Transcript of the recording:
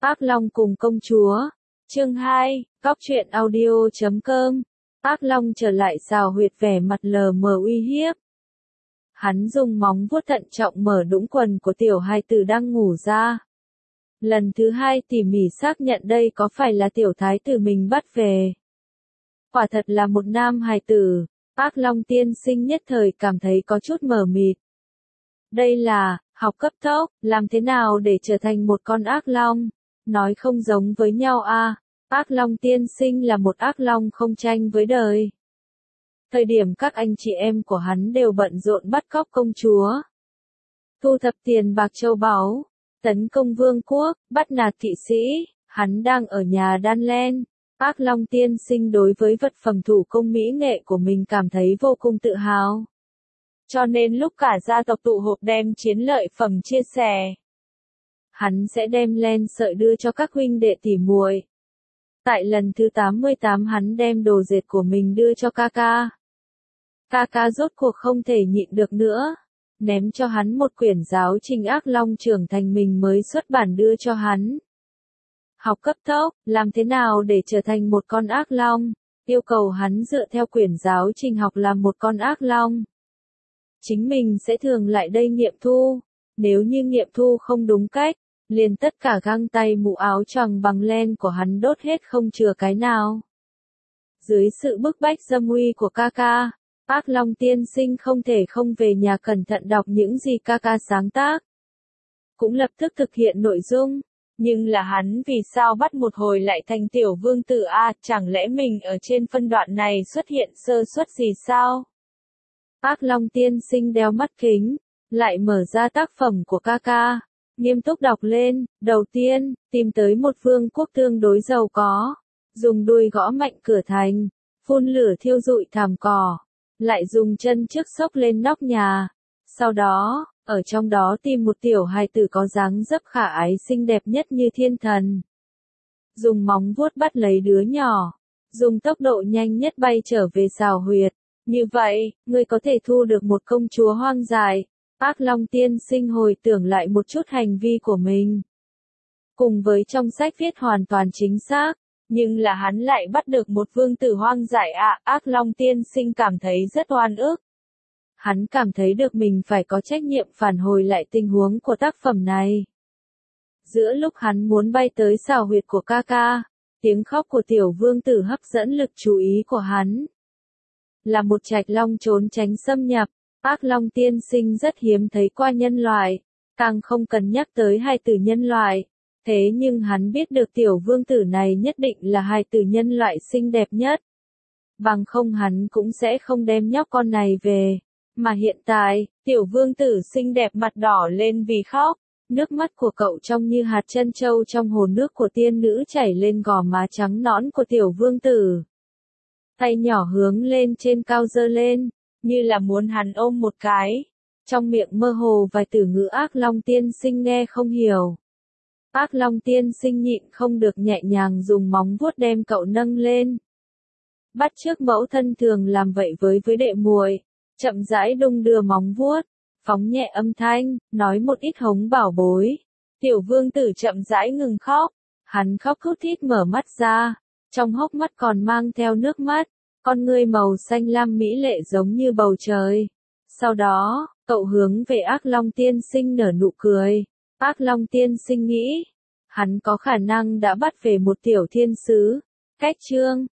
Ác Long cùng công chúa. Chương 2, Góc truyện audio.com. Ác Long trở lại xào huyệt vẻ mặt lờ mờ uy hiếp. Hắn dùng móng vuốt thận trọng mở đũng quần của tiểu hài tử đang ngủ ra. Lần thứ hai tỉ mỉ xác nhận đây có phải là tiểu thái tử mình bắt về. Quả thật là một nam hài tử. Ác Long tiên sinh nhất thời cảm thấy có chút mờ mịt. Đây là học cấp tốc, làm thế nào để trở thành một con ác long? Nói không giống với nhau à? Ác Long tiên sinh là một ác long không tranh với đời. Thời điểm các anh chị em của hắn đều bận rộn bắt cóc công chúa, thu thập tiền bạc châu báu, tấn công vương quốc, bắt nạt thị sĩ, hắn đang ở nhà đan len. Ác Long tiên sinh đối với vật phẩm thủ công mỹ nghệ của mình cảm thấy vô cùng tự hào. Cho nên lúc cả gia tộc tụ họp đem chiến lợi phẩm chia sẻ, hắn sẽ đem len sợi đưa cho các huynh đệ tỉ muội. Tại lần thứ 88 hắn đem đồ dệt của mình đưa cho Kaka. Kaka rốt cuộc không thể nhịn được nữa, ném cho hắn một quyển giáo trình ác long trưởng thành mình mới xuất bản đưa cho hắn. Học cấp tốc, làm thế nào để trở thành một con ác long? Yêu cầu hắn dựa theo quyển giáo trình học làm một con ác long. Chính mình sẽ thường lại đây nghiệm thu. Nếu như nghiệm thu không đúng cách, liền tất cả găng tay mũ áo choàng bằng len của hắn đốt hết không chừa cái nào. Dưới sự bức bách dâm uy của Kaka, Ác Long tiên sinh không thể không về nhà cẩn thận đọc những gì Kaka sáng tác. Cũng lập tức thực hiện nội dung. Nhưng là hắn vì sao bắt một hồi lại thành tiểu vương tử a? Chẳng lẽ mình ở trên phân đoạn này xuất hiện sơ suất gì sao? Ác Long tiên sinh đeo mắt kính, lại mở ra tác phẩm của Kaka, nghiêm túc đọc lên. Đầu tiên, tìm tới một vương quốc tương đối giàu có, dùng đuôi gõ mạnh cửa thành, phun lửa thiêu rụi thảm cỏ, lại dùng chân trước xốc lên nóc nhà. Sau đó, ở trong đó tìm một tiểu hài tử có dáng dấp khả ái xinh đẹp nhất như thiên thần. Dùng móng vuốt bắt lấy đứa nhỏ, dùng tốc độ nhanh nhất bay trở về xào huyệt. Như vậy, ngươi có thể thu được một công chúa hoang dại. Ác Long tiên sinh hồi tưởng lại một chút hành vi của mình. Cùng với trong sách viết hoàn toàn chính xác, nhưng là hắn lại bắt được một vương tử hoang dại ạ. Ác Long tiên sinh cảm thấy rất oan ức. Hắn cảm thấy được mình phải có trách nhiệm phản hồi lại tình huống của tác phẩm này. Giữa lúc hắn muốn bay tới xào huyệt của Kaka, tiếng khóc của tiểu vương tử hấp dẫn lực chú ý của hắn. Là một trạch long trốn tránh xâm nhập, Ác Long tiên sinh rất hiếm thấy qua nhân loại, càng không cần nhắc tới hài tử nhân loại. Thế nhưng hắn biết được tiểu vương tử này nhất định là hài tử nhân loại xinh đẹp nhất. Bằng không hắn cũng sẽ không đem nhóc con này về. Mà hiện tại, tiểu vương tử xinh đẹp mặt đỏ lên vì khóc. Nước mắt của cậu trông như hạt trân châu trong hồ nước của tiên nữ chảy lên gò má trắng nõn của tiểu vương tử. Tay nhỏ hướng lên trên cao giơ lên, như là muốn hắn ôm một cái. Trong miệng mơ hồ vài từ ngữ Ác Long tiên sinh nghe không hiểu. Ác Long tiên sinh nhịn không được nhẹ nhàng dùng móng vuốt đem cậu nâng lên. Bắt chước mẫu thân thường làm vậy với đệ muội, chậm rãi đung đưa móng vuốt, phóng nhẹ âm thanh, nói một ít hống bảo bối. Tiểu vương tử chậm rãi ngừng khóc, hắn khóc thút thít mở mắt ra, trong hốc mắt còn mang theo nước mắt, con ngươi màu xanh lam mỹ lệ giống như bầu trời. Sau đó, cậu hướng về Ác Long tiên sinh nở nụ cười. Ác Long tiên sinh nghĩ, hắn có khả năng đã bắt về một tiểu thiên sứ. Cách chương